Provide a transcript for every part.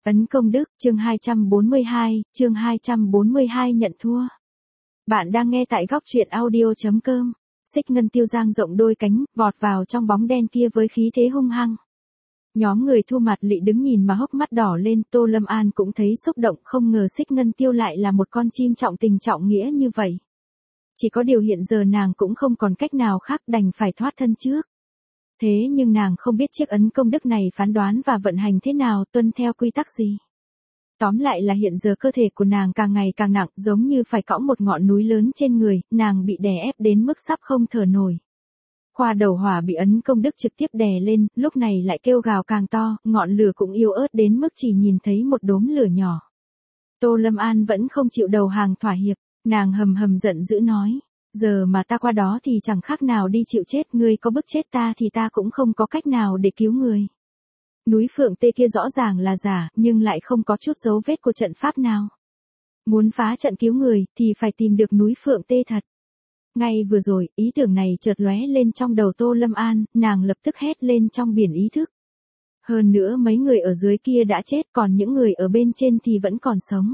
Ấn Công Đức, chương 242 nhận thua. Bạn đang nghe tại góc truyện audio.com. Xích Ngân Tiêu giang rộng đôi cánh, vọt vào trong bóng đen kia với khí thế hung hăng. Nhóm người Thu Mạt Lị đứng nhìn mà hốc mắt đỏ lên, Tô Lâm An cũng thấy xúc động, không ngờ Xích Ngân Tiêu lại là một con chim trọng tình trọng nghĩa như vậy. Chỉ có điều hiện giờ nàng cũng không còn cách nào khác, đành phải thoát thân trước. Thế nhưng nàng không biết chiếc ấn công đức này phán đoán và vận hành thế nào, tuân theo quy tắc gì. Tóm lại là hiện giờ cơ thể của nàng càng ngày càng nặng, giống như phải cõng một ngọn núi lớn trên người, nàng bị đè ép đến mức sắp không thở nổi. Khoa đầu hỏa bị ấn công đức trực tiếp đè lên, lúc này lại kêu gào càng to, ngọn lửa cũng yếu ớt đến mức chỉ nhìn thấy một đốm lửa nhỏ. Tô Lâm An vẫn không chịu đầu hàng thỏa hiệp, nàng hầm hầm giận dữ nói. Giờ mà ta qua đó thì chẳng khác nào đi chịu chết, ngươi có bức chết ta thì ta cũng không có cách nào để cứu người. Núi Phượng Tê kia rõ ràng là giả, nhưng lại không có chút dấu vết của trận pháp nào. Muốn phá trận cứu người thì phải tìm được núi Phượng Tê thật. Ngay vừa rồi, ý tưởng này chợt lóe lên trong đầu Tô Lâm An, nàng lập tức hét lên trong biển ý thức. Hơn nữa mấy người ở dưới kia đã chết, còn những người ở bên trên thì vẫn còn sống.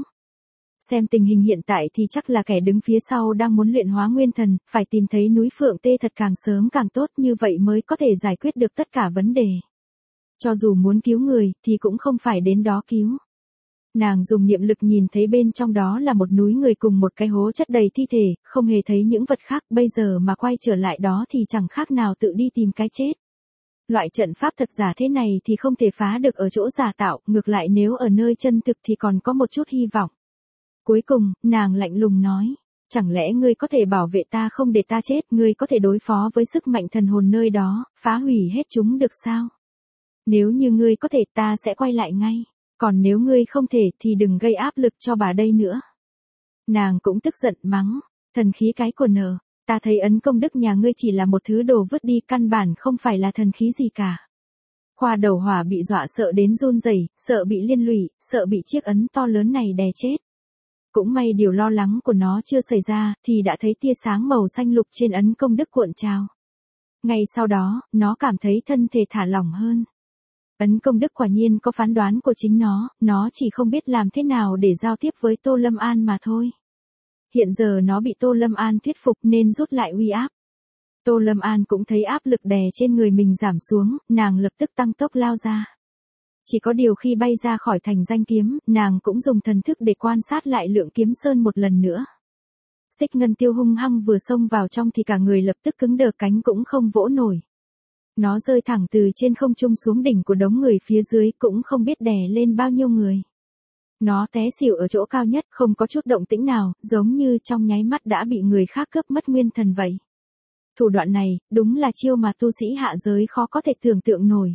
Xem tình hình hiện tại thì chắc là kẻ đứng phía sau đang muốn luyện hóa nguyên thần, phải tìm thấy núi Phượng Tê thật càng sớm càng tốt, như vậy mới có thể giải quyết được tất cả vấn đề. Cho dù muốn cứu người thì cũng không phải đến đó cứu. Nàng dùng niệm lực nhìn thấy bên trong đó là một núi người cùng một cái hố chất đầy thi thể, không hề thấy những vật khác, bây giờ mà quay trở lại đó thì chẳng khác nào tự đi tìm cái chết. Loại trận pháp thật giả thế này thì không thể phá được ở chỗ giả tạo, ngược lại nếu ở nơi chân thực thì còn có một chút hy vọng. Cuối cùng, nàng lạnh lùng nói, chẳng lẽ ngươi có thể bảo vệ ta không để ta chết, ngươi có thể đối phó với sức mạnh thần hồn nơi đó, phá hủy hết chúng được sao? Nếu như ngươi có thể ta sẽ quay lại ngay, còn nếu ngươi không thể thì đừng gây áp lực cho bà đây nữa. Nàng cũng tức giận mắng, thần khí cái của nở, ta thấy ấn công đức nhà ngươi chỉ là một thứ đồ vứt đi, căn bản không phải là thần khí gì cả. Khoa đầu hỏa bị dọa sợ đến run rẩy, sợ bị liên lụy, sợ bị chiếc ấn to lớn này đè chết. Cũng may điều lo lắng của nó chưa xảy ra, thì đã thấy tia sáng màu xanh lục trên ấn công đức cuộn trào. Ngay sau đó, nó cảm thấy thân thể thả lỏng hơn. Ấn công đức quả nhiên có phán đoán của chính nó chỉ không biết làm thế nào để giao tiếp với Tô Lâm An mà thôi. Hiện giờ nó bị Tô Lâm An thuyết phục nên rút lại uy áp. Tô Lâm An cũng thấy áp lực đè trên người mình giảm xuống, nàng lập tức tăng tốc lao ra. Chỉ có điều khi bay ra khỏi thành danh kiếm, nàng cũng dùng thần thức để quan sát lại Lượng Kiếm Sơn một lần nữa. Xích Ngân Tiêu hung hăng vừa xông vào trong thì cả người lập tức cứng đờ, cánh cũng không vỗ nổi. Nó rơi thẳng từ trên không trung xuống đỉnh của đống người phía dưới, cũng không biết đè lên bao nhiêu người. Nó té xỉu ở chỗ cao nhất, không có chút động tĩnh nào, giống như trong nháy mắt đã bị người khác cướp mất nguyên thần vậy. Thủ đoạn này, đúng là chiêu mà tu sĩ hạ giới khó có thể tưởng tượng nổi.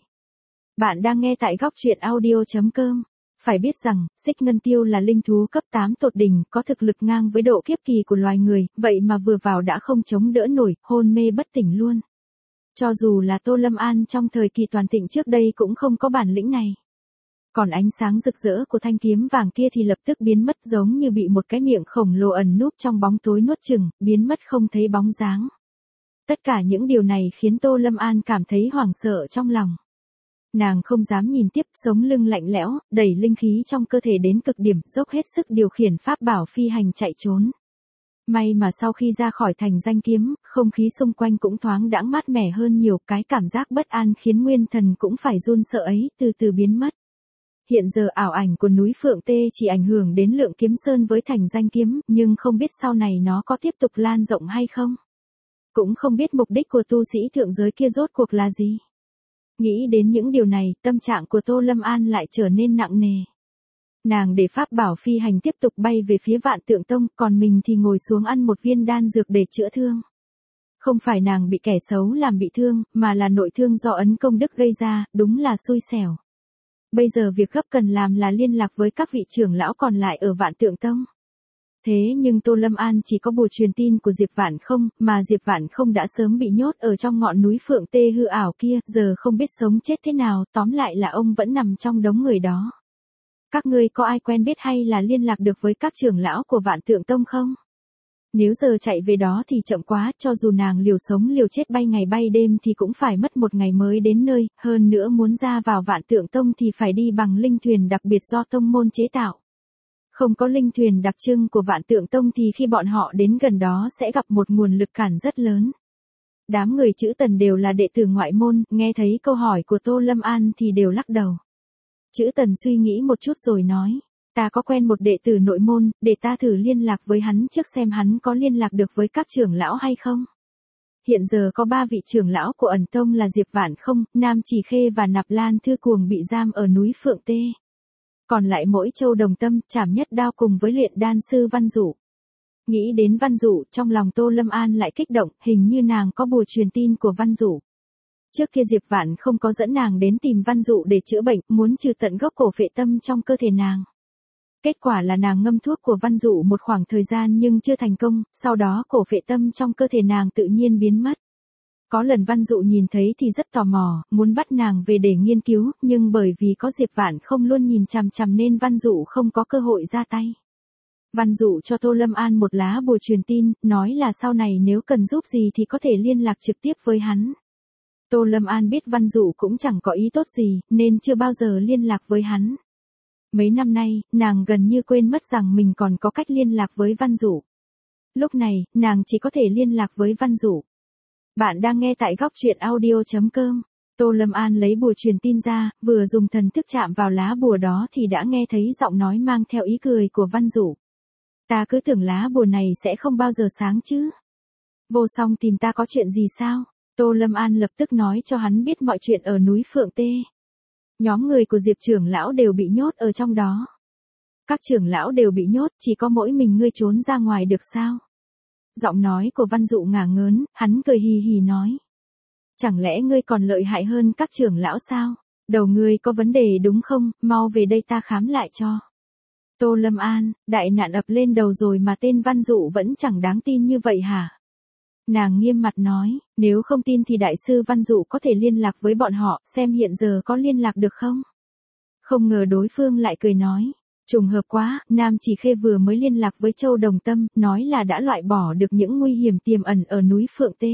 Bạn đang nghe tại góc truyện audio.com. Phải biết rằng, Xích Ngân Tiêu là linh thú cấp 8 tột đỉnh, có thực lực ngang với độ kiếp kỳ của loài người, vậy mà vừa vào đã không chống đỡ nổi, hôn mê bất tỉnh luôn. Cho dù là Tô Lâm An trong thời kỳ toàn thịnh trước đây cũng không có bản lĩnh này. Còn ánh sáng rực rỡ của thanh kiếm vàng kia thì lập tức biến mất, giống như bị một cái miệng khổng lồ ẩn núp trong bóng tối nuốt chửng, biến mất không thấy bóng dáng. Tất cả những điều này khiến Tô Lâm An cảm thấy hoảng sợ trong lòng. Nàng không dám nhìn tiếp, sống lưng lạnh lẽo, đẩy linh khí trong cơ thể đến cực điểm, dốc hết sức điều khiển pháp bảo phi hành chạy trốn. May mà sau khi ra khỏi thành danh kiếm, không khí xung quanh cũng thoáng đãng mát mẻ hơn nhiều, cái cảm giác bất an khiến nguyên thần cũng phải run sợ ấy từ từ biến mất. Hiện giờ ảo ảnh của núi Phượng Tê chỉ ảnh hưởng đến Lượng Kiếm Sơn với thành danh kiếm, nhưng không biết sau này nó có tiếp tục lan rộng hay không. Cũng không biết mục đích của tu sĩ thượng giới kia rốt cuộc là gì. Nghĩ đến những điều này, tâm trạng của Tô Lâm An lại trở nên nặng nề. Nàng để pháp bảo phi hành tiếp tục bay về phía Vạn Tượng Tông, còn mình thì ngồi xuống ăn một viên đan dược để chữa thương. Không phải nàng bị kẻ xấu làm bị thương, mà là nội thương do ấn công đức gây ra, đúng là xui xẻo. Bây giờ việc gấp cần làm là liên lạc với các vị trưởng lão còn lại ở Vạn Tượng Tông. Thế nhưng Tô Lâm An chỉ có bùa truyền tin của Diệp Vạn Không, mà Diệp Vạn Không đã sớm bị nhốt ở trong ngọn núi Phượng Tê hư ảo kia, giờ không biết sống chết thế nào, tóm lại là ông vẫn nằm trong đống người đó. Các ngươi có ai quen biết hay là liên lạc được với các trưởng lão của Vạn Tượng Tông không? Nếu giờ chạy về đó thì chậm quá, cho dù nàng liều sống liều chết bay ngày bay đêm thì cũng phải mất một ngày mới đến nơi, hơn nữa muốn ra vào Vạn Tượng Tông thì phải đi bằng linh thuyền đặc biệt do tông môn chế tạo. Không có linh thuyền đặc trưng của Vạn Tượng Tông thì khi bọn họ đến gần đó sẽ gặp một nguồn lực cản rất lớn. Đám người chữ Tần đều là đệ tử ngoại môn, nghe thấy câu hỏi của Tô Lâm An thì đều lắc đầu. Chữ Tần suy nghĩ một chút rồi nói, ta có quen một đệ tử nội môn, để ta thử liên lạc với hắn trước xem hắn có liên lạc được với các trưởng lão hay không. Hiện giờ có 3 vị trưởng lão của ẩn tông là Diệp Vạn Không, Nam Chỉ Khê và Nạp Lan Thư Cuồng bị giam ở núi Phượng Tê. Còn lại mỗi Châu Đồng Tâm, Trảm Nhất Đao cùng với luyện đan sư Văn Dụ. Nghĩ đến Văn Dụ, trong lòng Tô Lâm An lại kích động, hình như nàng có bùa truyền tin của Văn Dụ. Trước kia Diệp Vạn Không có dẫn nàng đến tìm Văn Dụ để chữa bệnh, muốn trừ tận gốc cổ phệ tâm trong cơ thể nàng. Kết quả là nàng ngâm thuốc của Văn Dụ một khoảng thời gian nhưng chưa thành công, sau đó cổ phệ tâm trong cơ thể nàng tự nhiên biến mất. Có lần Văn Dụ nhìn thấy thì rất tò mò, muốn bắt nàng về để nghiên cứu, nhưng bởi vì có Diệp Vạn Không luôn nhìn chằm chằm nên Văn Dụ không có cơ hội ra tay. Văn Dụ cho Tô Lâm An một lá bùa truyền tin, nói là sau này nếu cần giúp gì thì có thể liên lạc trực tiếp với hắn. Tô Lâm An biết Văn Dụ cũng chẳng có ý tốt gì, nên chưa bao giờ liên lạc với hắn. Mấy năm nay, nàng gần như quên mất rằng mình còn có cách liên lạc với Văn Dụ. Lúc này, nàng chỉ có thể liên lạc với Văn Dụ. Bạn đang nghe tại góc truyện audio.com. Tô Lâm An lấy bùa truyền tin ra, vừa dùng thần thức chạm vào lá bùa đó thì đã nghe thấy giọng nói mang theo ý cười của Văn Dụ. Ta cứ tưởng lá bùa này sẽ không bao giờ sáng chứ. Vô Song tìm ta có chuyện gì sao? Tô Lâm An lập tức nói cho hắn biết mọi chuyện ở núi Phượng Tê. Nhóm người của Diệp trưởng lão đều bị nhốt ở trong đó. Các trưởng lão đều bị nhốt, chỉ có mỗi mình ngươi trốn ra ngoài được sao? Giọng nói của Văn Dụ ngả ngớn, hắn cười hì hì nói. Chẳng lẽ ngươi còn lợi hại hơn các trưởng lão sao? Đầu ngươi có vấn đề đúng không, mau về đây ta khám lại cho. Tô Lâm An, đại nạn ập lên đầu rồi mà tên Văn Dụ vẫn chẳng đáng tin như vậy hả? Nàng nghiêm mặt nói, nếu không tin thì đại sư Văn Dụ có thể liên lạc với bọn họ, xem hiện giờ có liên lạc được không? Không ngờ đối phương lại cười nói, trùng hợp quá, Nam Chỉ Khê vừa mới liên lạc với Châu Đồng Tâm, nói là đã loại bỏ được những nguy hiểm tiềm ẩn ở núi Phượng Tê.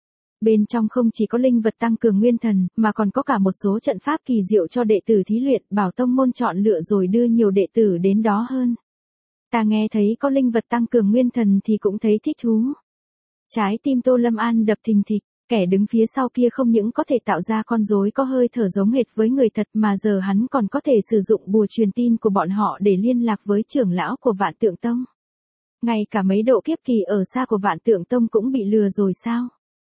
Bên trong không chỉ có linh vật tăng cường nguyên thần, mà còn có cả một số trận pháp kỳ diệu cho đệ tử thí luyện, bảo tông môn chọn lựa rồi đưa nhiều đệ tử đến đó hơn. Ta nghe thấy có linh vật tăng cường nguyên thần thì cũng thấy thích thú. Trái tim Tô Lâm An đập thình thịch, kẻ đứng phía sau kia không những có thể tạo ra con rối có hơi thở giống hệt với người thật mà giờ hắn còn có thể sử dụng bùa truyền tin của bọn họ để liên lạc với trưởng lão của Vạn Tượng Tông. Ngay cả mấy độ kiếp kỳ ở xa của Vạn Tượng Tông cũng bị lừa rồi sao?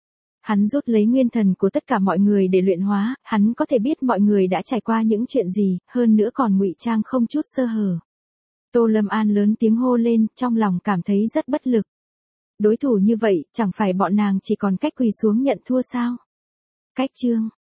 Hắn rút lấy nguyên thần của tất cả mọi người để luyện hóa, hắn có thể biết mọi người đã trải qua những chuyện gì, hơn nữa còn ngụy trang không chút sơ hở. Tô Lâm An lớn tiếng hô lên, trong lòng cảm thấy rất bất lực. Đối thủ như vậy, chẳng phải bọn nàng chỉ còn cách quỳ xuống nhận thua sao? Cách chương